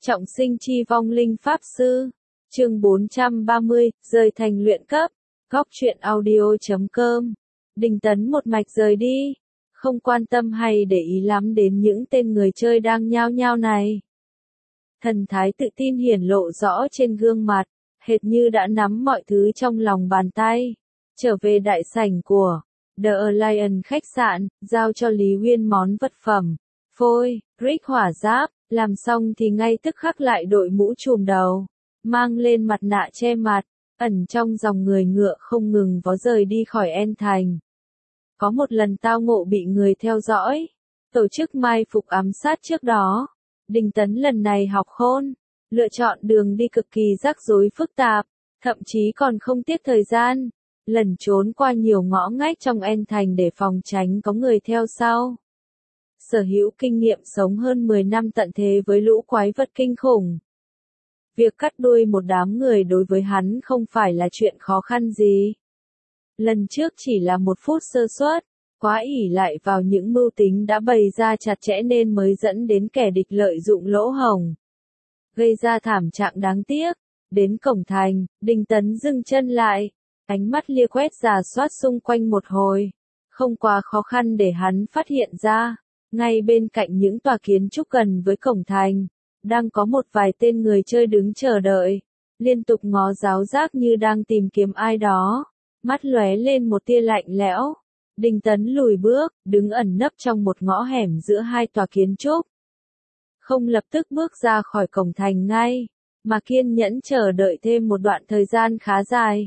Trọng sinh chi vong linh pháp sư. Chương 430, rời thành luyện cấp. Góc truyện audio.com. Đinh Tấn một mạch rời đi, không quan tâm hay để ý lắm đến những tên người chơi đang nhao nhao này. Thần thái tự tin hiển lộ rõ trên gương mặt, hệt như đã nắm mọi thứ trong lòng bàn tay. Trở về đại sảnh của The Alliance khách sạn, giao cho Lý Uyên món vật phẩm, phôi, Rick hỏa giáp, làm xong thì ngay tức khắc lại đội mũ trùm đầu, mang lên mặt nạ che mặt, ẩn trong dòng người ngựa không ngừng vó rời đi khỏi En Thành. Có một lần tao ngộ bị người theo dõi, tổ chức mai phục ám sát trước đó. Đinh Tấn lần này học khôn, lựa chọn đường đi cực kỳ rắc rối phức tạp, thậm chí còn không tiếc thời gian, lẩn trốn qua nhiều ngõ ngách trong En Thành để phòng tránh có người theo sau. Sở hữu kinh nghiệm sống hơn 10 năm tận thế với lũ quái vật kinh khủng. Việc cắt đuôi một đám người đối với hắn không phải là chuyện khó khăn gì. Lần trước chỉ là một phút sơ suất, quá ỷ lại vào những mưu tính đã bày ra chặt chẽ nên mới dẫn đến kẻ địch lợi dụng lỗ hổng, gây ra thảm trạng đáng tiếc. Đến cổng thành, Đinh Tấn dừng chân lại, ánh mắt lia quét rà soát xung quanh một hồi. Không quá khó khăn để hắn phát hiện ra, ngay bên cạnh những tòa kiến trúc gần với cổng thành, đang có một vài tên người chơi đứng chờ đợi, liên tục ngó giáo giác như đang tìm kiếm ai đó, mắt lóe lên một tia lạnh lẽo. Đinh Tấn lùi bước, đứng ẩn nấp trong một ngõ hẻm giữa hai tòa kiến trúc. Không lập tức bước ra khỏi cổng thành ngay, mà kiên nhẫn chờ đợi thêm một đoạn thời gian khá dài.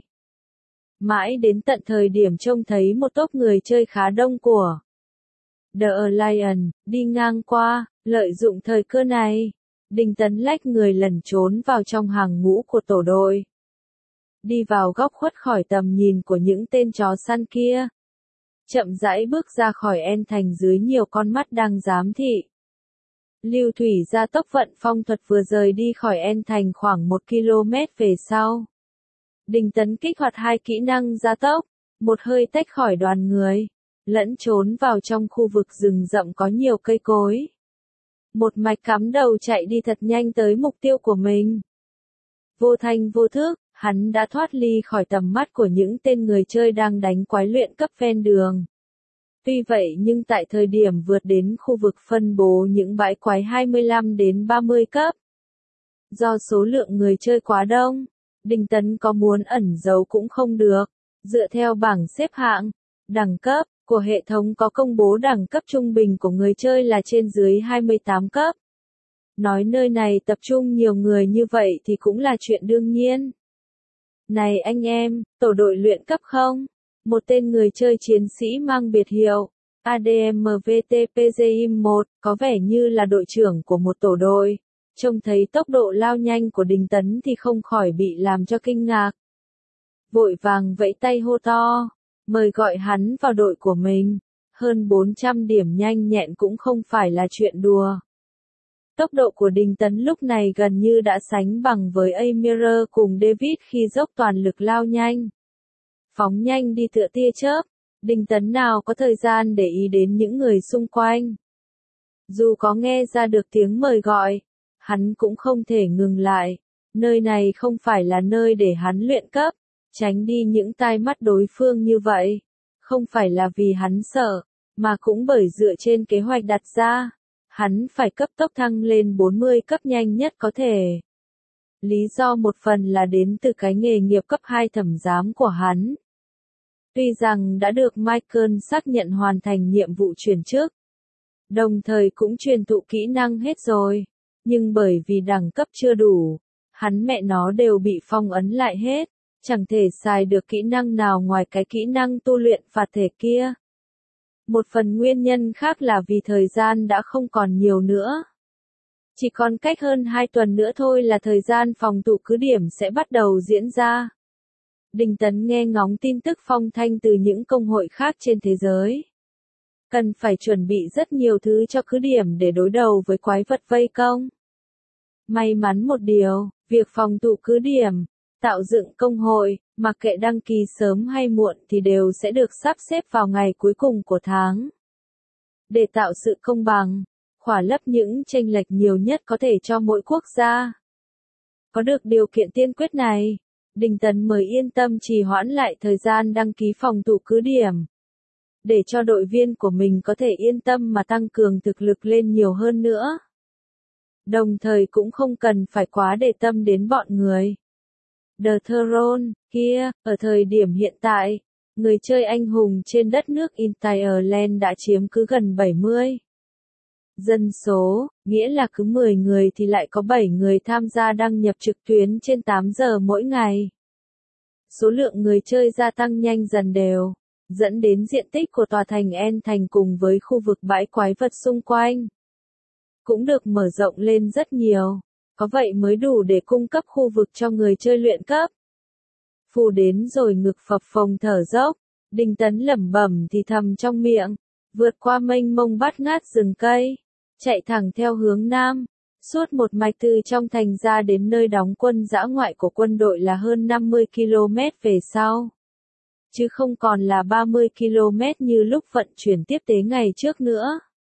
Mãi đến tận thời điểm trông thấy một tốp người chơi khá đông của The Alliance đi ngang qua, lợi dụng thời cơ này, Đinh Tấn lách người lẩn trốn vào trong hàng ngũ của tổ đội. Đi vào góc khuất khỏi tầm nhìn của những tên chó săn kia. Chậm rãi bước ra khỏi En Thành dưới nhiều con mắt đang giám thị. Lưu thủy gia tốc vận phong thuật vừa rời đi khỏi En Thành khoảng 1 km về sau. Đinh Tấn kích hoạt hai kỹ năng gia tốc, một hơi tách khỏi đoàn người, lẫn trốn vào trong khu vực rừng rậm có nhiều cây cối. Một mạch cắm đầu chạy đi thật nhanh tới mục tiêu của mình. Vô thanh vô thức, hắn đã thoát ly khỏi tầm mắt của những tên người chơi đang đánh quái luyện cấp ven đường. Tuy vậy nhưng tại thời điểm vượt đến khu vực phân bố những bãi quái 25 đến 30 cấp, do số lượng người chơi quá đông, Đinh Tấn có muốn ẩn giấu cũng không được. Dựa theo bảng xếp hạng, đẳng cấp của hệ thống có công bố đẳng cấp trung bình của người chơi là trên dưới 28 cấp. Nói nơi này tập trung nhiều người như vậy thì cũng là chuyện đương nhiên. Này anh em, tổ đội luyện cấp không? Một tên người chơi chiến sĩ mang biệt hiệu ADMVTPGIM1, có vẻ như là đội trưởng của một tổ đội. Trông thấy tốc độ lao nhanh của Đinh Tấn thì không khỏi bị làm cho kinh ngạc. Vội vàng vẫy tay hô to, mời gọi hắn vào đội của mình. Hơn 400 điểm nhanh nhẹn cũng không phải là chuyện đùa. Tốc độ của Đinh Tấn lúc này gần như đã sánh bằng với Amir cùng David khi dốc toàn lực lao nhanh. Phóng nhanh đi tựa tia chớp, Đinh Tấn nào có thời gian để ý đến những người xung quanh. Dù có nghe ra được tiếng mời gọi, hắn cũng không thể ngừng lại. Nơi này không phải là nơi để hắn luyện cấp, tránh đi những tai mắt đối phương như vậy. Không phải là vì hắn sợ, mà cũng bởi dựa trên kế hoạch đặt ra, hắn phải cấp tốc thăng lên 40 cấp nhanh nhất có thể. Lý do một phần là đến từ cái nghề nghiệp cấp 2 thẩm giám của hắn. Tuy rằng đã được Michael xác nhận hoàn thành nhiệm vụ chuyển chức, đồng thời cũng truyền thụ kỹ năng hết rồi, nhưng bởi vì đẳng cấp chưa đủ, hắn mẹ nó đều bị phong ấn lại hết, chẳng thể xài được kỹ năng nào ngoài cái kỹ năng tu luyện phạt thể kia. Một phần nguyên nhân khác là vì thời gian đã không còn nhiều nữa. Chỉ còn cách hơn 2 tuần nữa thôi là thời gian phòng tụ cứ điểm sẽ bắt đầu diễn ra. Đinh Tấn nghe ngóng tin tức phong thanh từ những công hội khác trên thế giới. Cần phải chuẩn bị rất nhiều thứ cho cứ điểm để đối đầu với quái vật vây công. May mắn một điều, việc phòng tụ cứ điểm, tạo dựng công hội, mặc kệ đăng ký sớm hay muộn thì đều sẽ được sắp xếp vào ngày cuối cùng của tháng. Để tạo sự công bằng, khỏa lấp những chênh lệch nhiều nhất có thể cho mỗi quốc gia. Có được điều kiện tiên quyết này, Đình Tấn mới yên tâm trì hoãn lại thời gian đăng ký phòng thủ cứ điểm. Để cho đội viên của mình có thể yên tâm mà tăng cường thực lực lên nhiều hơn nữa. Đồng thời cũng không cần phải quá để tâm đến bọn người. The Throne, kia, ở thời điểm hiện tại, người chơi anh hùng trên đất nước Ireland đã chiếm cứ gần 70 dân số, nghĩa là cứ 10 người thì lại có 7 người tham gia đăng nhập trực tuyến trên 8 giờ mỗi ngày. Số lượng người chơi gia tăng nhanh dần đều, dẫn đến diện tích của tòa thành En Thành cùng với khu vực bãi quái vật xung quanh cũng được mở rộng lên rất nhiều, có vậy mới đủ để cung cấp khu vực cho người chơi luyện cấp. Phù đến rồi ngực phập phồng thở dốc, Đình Tấn lẩm bẩm thì thầm trong miệng, vượt qua mênh mông bát ngát rừng cây, chạy thẳng theo hướng nam, suốt một mạch từ trong thành ra đến nơi đóng quân dã ngoại của quân đội là hơn 50 km về sau. Chứ không còn là 30 km như lúc vận chuyển tiếp tế ngày trước nữa.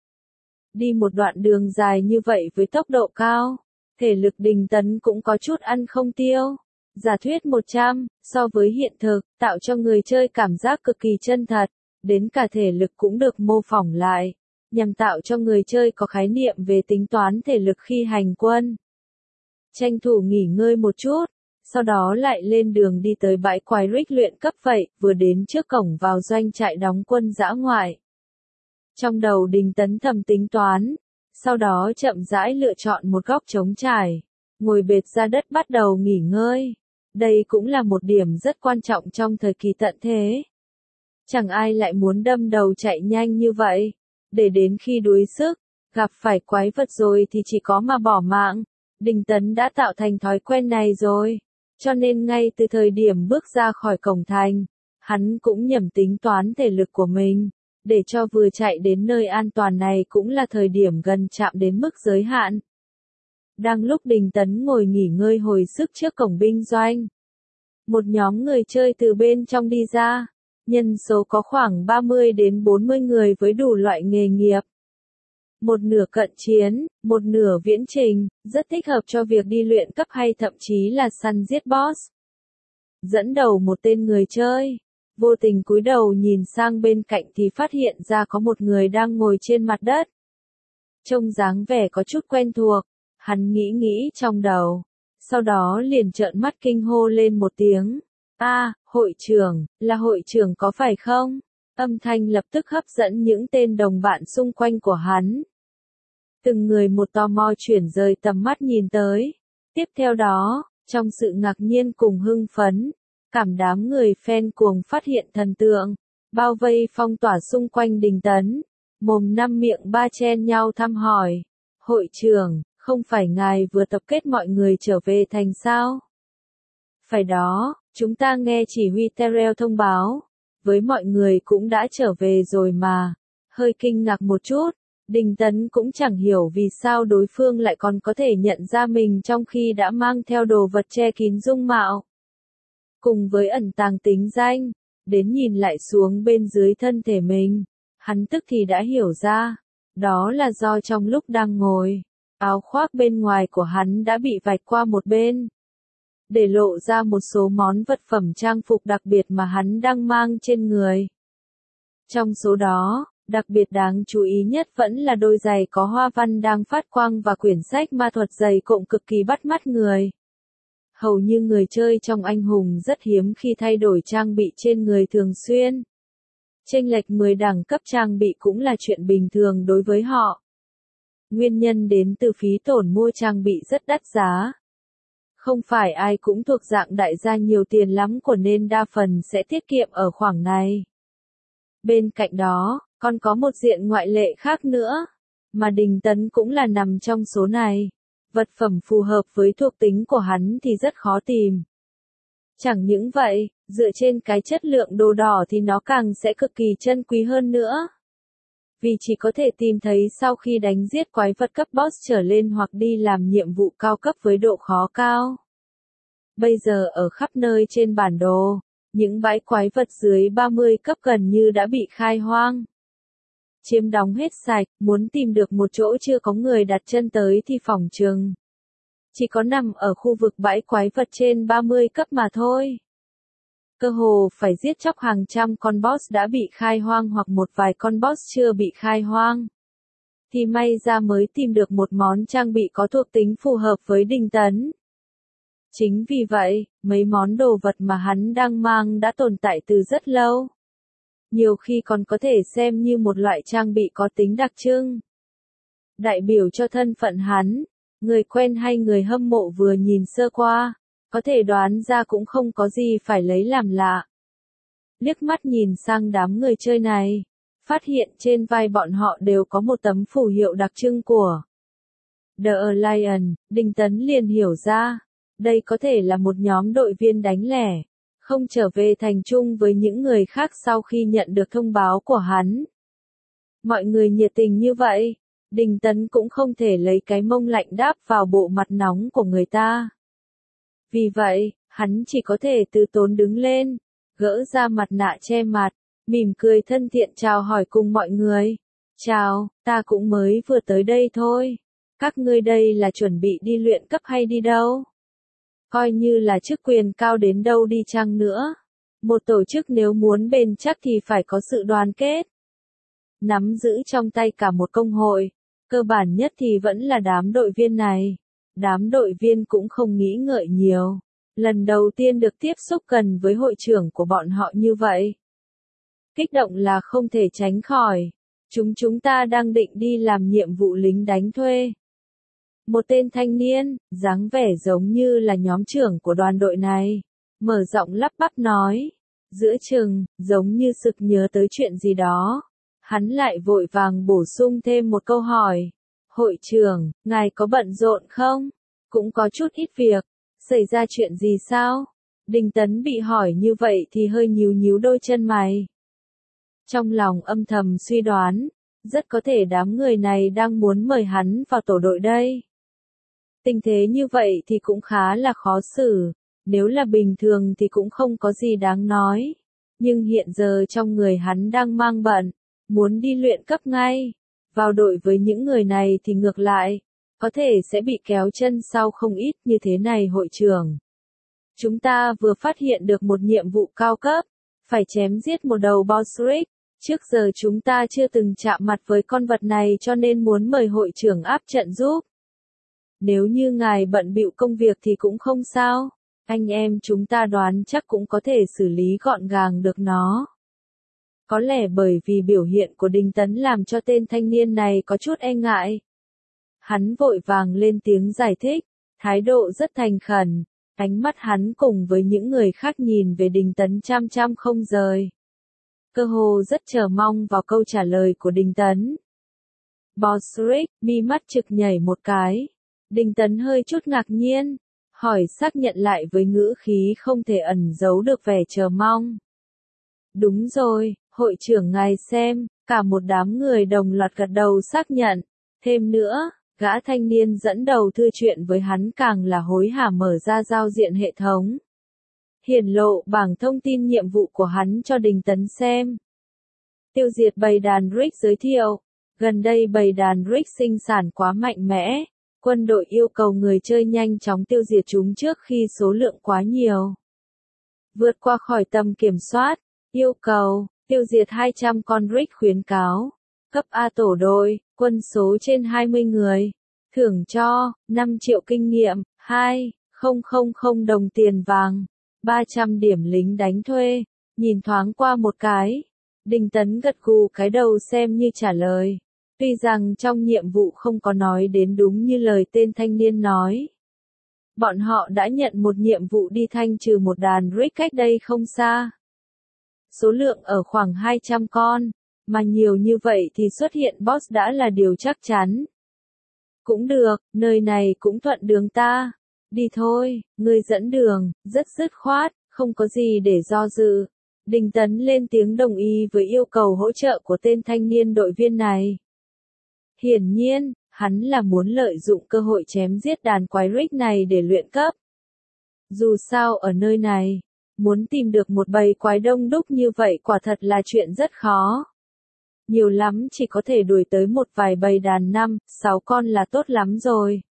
Đi một đoạn đường dài như vậy với tốc độ cao, thể lực Đình Tấn cũng có chút ăn không tiêu. Giả thuyết 100, so với hiện thực, tạo cho người chơi cảm giác cực kỳ chân thật, đến cả thể lực cũng được mô phỏng lại, nhằm tạo cho người chơi có khái niệm về tính toán thể lực khi hành quân. Tranh thủ nghỉ ngơi một chút, sau đó lại lên đường đi tới bãi quái Rick luyện cấp vậy, vừa đến trước cổng vào doanh trại đóng quân dã ngoại. Trong đầu Đình Tấn thầm tính toán, sau đó chậm rãi lựa chọn một góc trống trải, ngồi bệt ra đất bắt đầu nghỉ ngơi. Đây cũng là một điểm rất quan trọng trong thời kỳ tận thế. Chẳng ai lại muốn đâm đầu chạy nhanh như vậy, để đến khi đuối sức, gặp phải quái vật rồi thì chỉ có mà bỏ mạng. Đình Tấn đã tạo thành thói quen này rồi, cho nên ngay từ thời điểm bước ra khỏi cổng thành, hắn cũng nhẩm tính toán thể lực của mình, để cho vừa chạy đến nơi an toàn này cũng là thời điểm gần chạm đến mức giới hạn. Đang lúc Đình Tấn ngồi nghỉ ngơi hồi sức trước cổng binh doanh, một nhóm người chơi từ bên trong đi ra, nhân số có khoảng 30 đến 40 người với đủ loại nghề nghiệp. Một nửa cận chiến, một nửa viễn trình, rất thích hợp cho việc đi luyện cấp hay thậm chí là săn giết boss. Dẫn đầu một tên người chơi, vô tình cúi đầu nhìn sang bên cạnh thì phát hiện ra có một người đang ngồi trên mặt đất. Trông dáng vẻ có chút quen thuộc, hắn nghĩ trong đầu, sau đó liền trợn mắt kinh hô lên một tiếng. Hội trưởng, là hội trưởng có phải không? Âm thanh lập tức hấp dẫn những tên đồng bạn xung quanh của hắn. Từng người một tò mò chuyển rời tầm mắt nhìn tới. Tiếp theo đó, trong sự ngạc nhiên cùng hưng phấn, cảm đám người fan cuồng phát hiện thần tượng, bao vây phong tỏa xung quanh Đình Tấn, mồm năm miệng ba chen nhau thăm hỏi. Hội trưởng, không phải ngài vừa tập kết mọi người trở về thành sao? Phải đó, chúng ta nghe chỉ huy Terrell thông báo, với mọi người cũng đã trở về rồi mà. Hơi kinh ngạc một chút, Đình Tấn cũng chẳng hiểu vì sao đối phương lại còn có thể nhận ra mình trong khi đã mang theo đồ vật che kín dung mạo. Cùng với ẩn tàng tính danh, đến nhìn lại xuống bên dưới thân thể mình, hắn tức thì đã hiểu ra, đó là do trong lúc đang ngồi, áo khoác bên ngoài của hắn đã bị vạch qua một bên, để lộ ra một số món vật phẩm trang phục đặc biệt mà hắn đang mang trên người. Trong số đó, đặc biệt đáng chú ý nhất vẫn là đôi giày có hoa văn đang phát quang và quyển sách ma thuật dày cộm cực kỳ bắt mắt người. Hầu như người chơi trong anh hùng rất hiếm khi thay đổi trang bị trên người thường xuyên. Chênh lệch 10 đẳng cấp trang bị cũng là chuyện bình thường đối với họ. Nguyên nhân đến từ phí tổn mua trang bị rất đắt giá. Không phải ai cũng thuộc dạng đại gia nhiều tiền lắm của nên đa phần sẽ tiết kiệm ở khoảng này. Bên cạnh đó, còn có một diện ngoại lệ khác nữa, mà Đình Tấn cũng là nằm trong số này. Vật phẩm phù hợp với thuộc tính của hắn thì rất khó tìm. Chẳng những vậy, dựa trên cái chất lượng đồ đỏ thì nó càng sẽ cực kỳ chân quý hơn nữa. Vì chỉ có thể tìm thấy sau khi đánh giết quái vật cấp boss trở lên hoặc đi làm nhiệm vụ cao cấp với độ khó cao. Bây giờ ở khắp nơi trên bản đồ, những bãi quái vật dưới 30 cấp gần như đã bị khai hoang. chiếm đóng hết sạch, muốn tìm được một chỗ chưa có người đặt chân tới thì phỏng chừng chỉ có nằm ở khu vực bãi quái vật trên 30 cấp mà thôi. Cơ hồ phải giết chóc hàng trăm con boss đã bị khai hoang hoặc một vài con boss chưa bị khai hoang. Thì may ra mới tìm được một món trang bị có thuộc tính phù hợp với Đinh Tấn. Chính vì vậy, mấy món đồ vật mà hắn đang mang đã tồn tại từ rất lâu. Nhiều khi còn có thể xem như một loại trang bị có tính đặc trưng. Đại biểu cho thân phận hắn, người quen hay người hâm mộ vừa nhìn sơ qua, có thể đoán ra cũng không có gì phải lấy làm lạ. Liếc mắt nhìn sang đám người chơi này, phát hiện trên vai bọn họ đều có một tấm phù hiệu đặc trưng của The Alliance, Đinh Tấn liền hiểu ra, đây có thể là một nhóm đội viên đánh lẻ, không trở về thành chung với những người khác sau khi nhận được thông báo của hắn. Mọi người nhiệt tình như vậy, Đinh Tấn cũng không thể lấy cái mông lạnh đáp vào bộ mặt nóng của người ta. Vì vậy, hắn chỉ có thể từ tốn đứng lên, gỡ ra mặt nạ che mặt, mỉm cười thân thiện chào hỏi cùng mọi người. Chào, ta cũng mới vừa tới đây thôi. Các ngươi đây là chuẩn bị đi luyện cấp hay đi đâu? Coi như là chức quyền cao đến đâu đi chăng nữa. Một tổ chức nếu muốn bền chắc thì phải có sự đoàn kết. Nắm giữ trong tay cả một công hội, cơ bản nhất thì vẫn là đám đội viên này. Đám đội viên cũng không nghĩ ngợi nhiều. Lần đầu tiên được tiếp xúc gần với hội trưởng của bọn họ như vậy. Kích động là không thể tránh khỏi. Chúng ta đang định đi làm nhiệm vụ lính đánh thuê. Một tên thanh niên, dáng vẻ giống như là nhóm trưởng của đoàn đội này, mở giọng lắp bắp nói. Giữa chừng, giống như sực nhớ tới chuyện gì đó. Hắn lại vội vàng bổ sung thêm một câu hỏi. Hội trưởng, ngài có bận rộn không? Cũng có chút ít việc. Xảy ra chuyện gì sao? Đinh Tấn bị hỏi như vậy thì hơi nhíu đôi chân mày. Trong lòng âm thầm suy đoán, rất có thể đám người này đang muốn mời hắn vào tổ đội đây. Tình thế như vậy thì cũng khá là khó xử, nếu là bình thường thì cũng không có gì đáng nói. Nhưng hiện giờ trong người hắn đang mang bận, muốn đi luyện cấp ngay. Vào đội với những người này thì ngược lại, có thể sẽ bị kéo chân sau không ít như thế này hội trưởng. Chúng ta vừa phát hiện được một nhiệm vụ cao cấp, phải chém giết một đầu boss rig. Trước giờ chúng ta chưa từng chạm mặt với con vật này cho nên muốn mời hội trưởng áp trận giúp. Nếu như ngài bận bịu công việc thì cũng không sao, anh em chúng ta đoán chắc cũng có thể xử lý gọn gàng được nó. Có lẽ bởi vì biểu hiện của Đinh Tấn làm cho tên thanh niên này có chút e ngại. Hắn vội vàng lên tiếng giải thích, thái độ rất thành khẩn, ánh mắt hắn cùng với những người khác nhìn về Đinh Tấn chăm chăm không rời. Cơ hồ rất chờ mong vào câu trả lời của Đinh Tấn. Boss Rick, mi mắt trực nhảy một cái. Đinh Tấn hơi chút ngạc nhiên, hỏi xác nhận lại với ngữ khí không thể ẩn giấu được vẻ chờ mong. Đúng rồi, hội trưởng ngài xem, cả một đám người đồng loạt gật đầu xác nhận. Thêm nữa, gã thanh niên dẫn đầu thư chuyện với hắn càng là hối hả mở ra giao diện hệ thống. Hiển lộ bảng thông tin nhiệm vụ của hắn cho Đinh Tấn xem. Tiêu diệt bầy đàn Rick giới thiệu. Gần đây bầy đàn Rick sinh sản quá mạnh mẽ. Quân đội yêu cầu người chơi nhanh chóng tiêu diệt chúng trước khi số lượng quá nhiều. Vượt qua khỏi tầm kiểm soát. Yêu cầu, tiêu diệt 200 con Rick khuyến cáo. Cấp A tổ đội, quân số trên 20 người. Thưởng cho, 5 triệu kinh nghiệm, 2.000 đồng tiền vàng. 300 điểm lính đánh thuê, nhìn thoáng qua một cái. Đinh Tấn gật gù cái đầu xem như trả lời. Tuy rằng trong nhiệm vụ không có nói đến đúng như lời tên thanh niên nói. Bọn họ đã nhận một nhiệm vụ đi thanh trừ một đàn Rick cách đây không xa. Số lượng ở khoảng 200 con, mà nhiều như vậy thì xuất hiện boss đã là điều chắc chắn. Cũng được, nơi này cũng thuận đường ta. Đi thôi, người dẫn đường, rất dứt khoát, không có gì để do dự. Đinh Tấn lên tiếng đồng ý với yêu cầu hỗ trợ của tên thanh niên đội viên này. Hiển nhiên, hắn là muốn lợi dụng cơ hội chém giết đàn quái Rick này để luyện cấp. Dù sao ở nơi này, muốn tìm được một bầy quái đông đúc như vậy quả thật là chuyện rất khó. nhiều lắm chỉ có thể đuổi tới một vài bầy đàn 5, 6 con là tốt lắm rồi.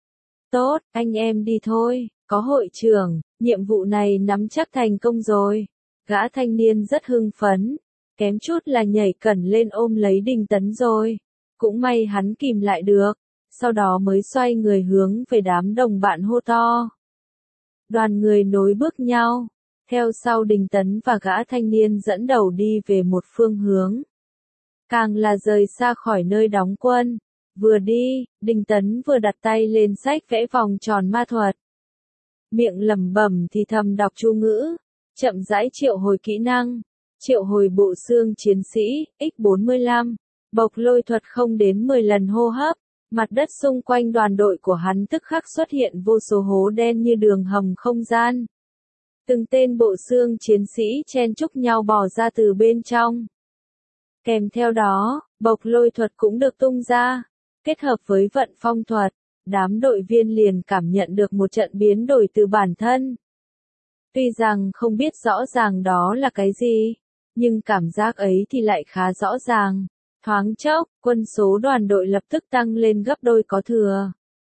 Tốt, anh em đi thôi, có hội trưởng, nhiệm vụ này nắm chắc thành công rồi. Gã thanh niên rất hưng phấn, kém chút là nhảy cẩn lên ôm lấy Đinh Tấn rồi. Cũng may hắn kìm lại được, sau đó mới xoay người hướng về đám đồng bạn hô to. Đoàn người nối bước nhau, theo sau Đinh Tấn và gã thanh niên dẫn đầu đi về một phương hướng. Càng là rời xa khỏi nơi đóng quân. Vừa đi, Đinh Tấn vừa đặt tay lên sách vẽ vòng tròn ma thuật. Miệng lẩm bẩm thì thầm đọc chú ngữ, chậm rãi triệu hồi kỹ năng, triệu hồi bộ xương chiến sĩ, x45, bộc lôi thuật không đến 10 lần hô hấp, mặt đất xung quanh đoàn đội của hắn tức khắc xuất hiện vô số hố đen như đường hầm không gian. Từng tên bộ xương chiến sĩ chen chúc nhau bò ra từ bên trong. Kèm theo đó, bộc lôi thuật cũng được tung ra. Kết hợp với vận phong thuật, đám đội viên liền cảm nhận được một trận biến đổi từ bản thân. Tuy rằng không biết rõ ràng đó là cái gì, nhưng cảm giác ấy thì lại khá rõ ràng. Thoáng chốc, quân số đoàn đội lập tức tăng lên gấp đôi có thừa.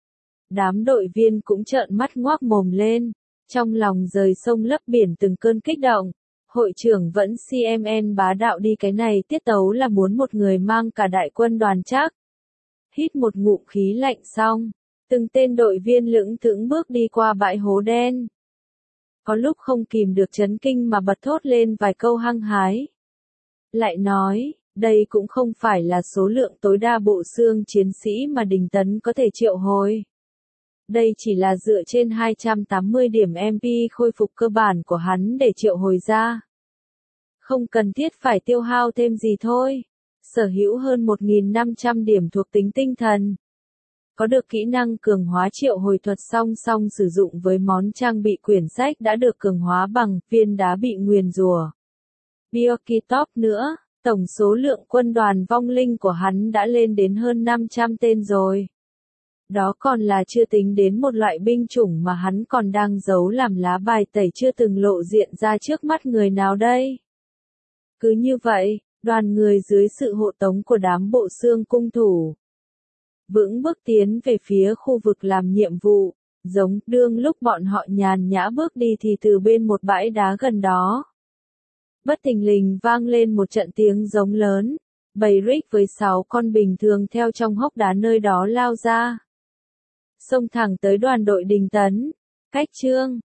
Đám đội viên cũng trợn mắt ngoác mồm lên, trong lòng rời sông lấp biển từng cơn kích động. Hội trưởng vẫn CMN bá đạo đi, cái này tiết tấu là muốn một người mang cả đại quân đoàn chắc. Hít một ngụm khí lạnh xong, từng tên đội viên lững thững bước đi qua bãi hố đen. Có lúc không kìm được chấn kinh mà bật thốt lên vài câu hăng hái. Lại nói, đây cũng không phải là số lượng tối đa bộ xương chiến sĩ mà Đinh Tấn có thể triệu hồi. Đây chỉ là dựa trên 280 điểm MP khôi phục cơ bản của hắn để triệu hồi ra. Không cần thiết phải tiêu hao thêm gì thôi. Sở hữu hơn 1.500 điểm thuộc tính tinh thần. Có được kỹ năng cường hóa triệu hồi thuật song song sử dụng với món trang bị quyển sách đã được cường hóa bằng viên đá bị nguyền rủa. Biokitop nữa, tổng số lượng quân đoàn vong linh của hắn đã lên đến hơn 500 tên rồi. Đó còn là chưa tính đến một loại binh chủng mà hắn còn đang giấu làm lá bài tẩy chưa từng lộ diện ra trước mắt người nào đây. Cứ như vậy, đoàn người dưới sự hộ tống của đám bộ xương cung thủ vững bước tiến về phía khu vực làm nhiệm vụ, giống đương lúc bọn họ nhàn nhã bước đi thì từ bên một bãi đá gần đó. Bất thình lình vang lên một trận tiếng giống lớn, bầy Rick với 6 con bình thường theo trong hốc đá nơi đó lao ra. Xông thẳng tới đoàn đội Đinh Tấn, cách chương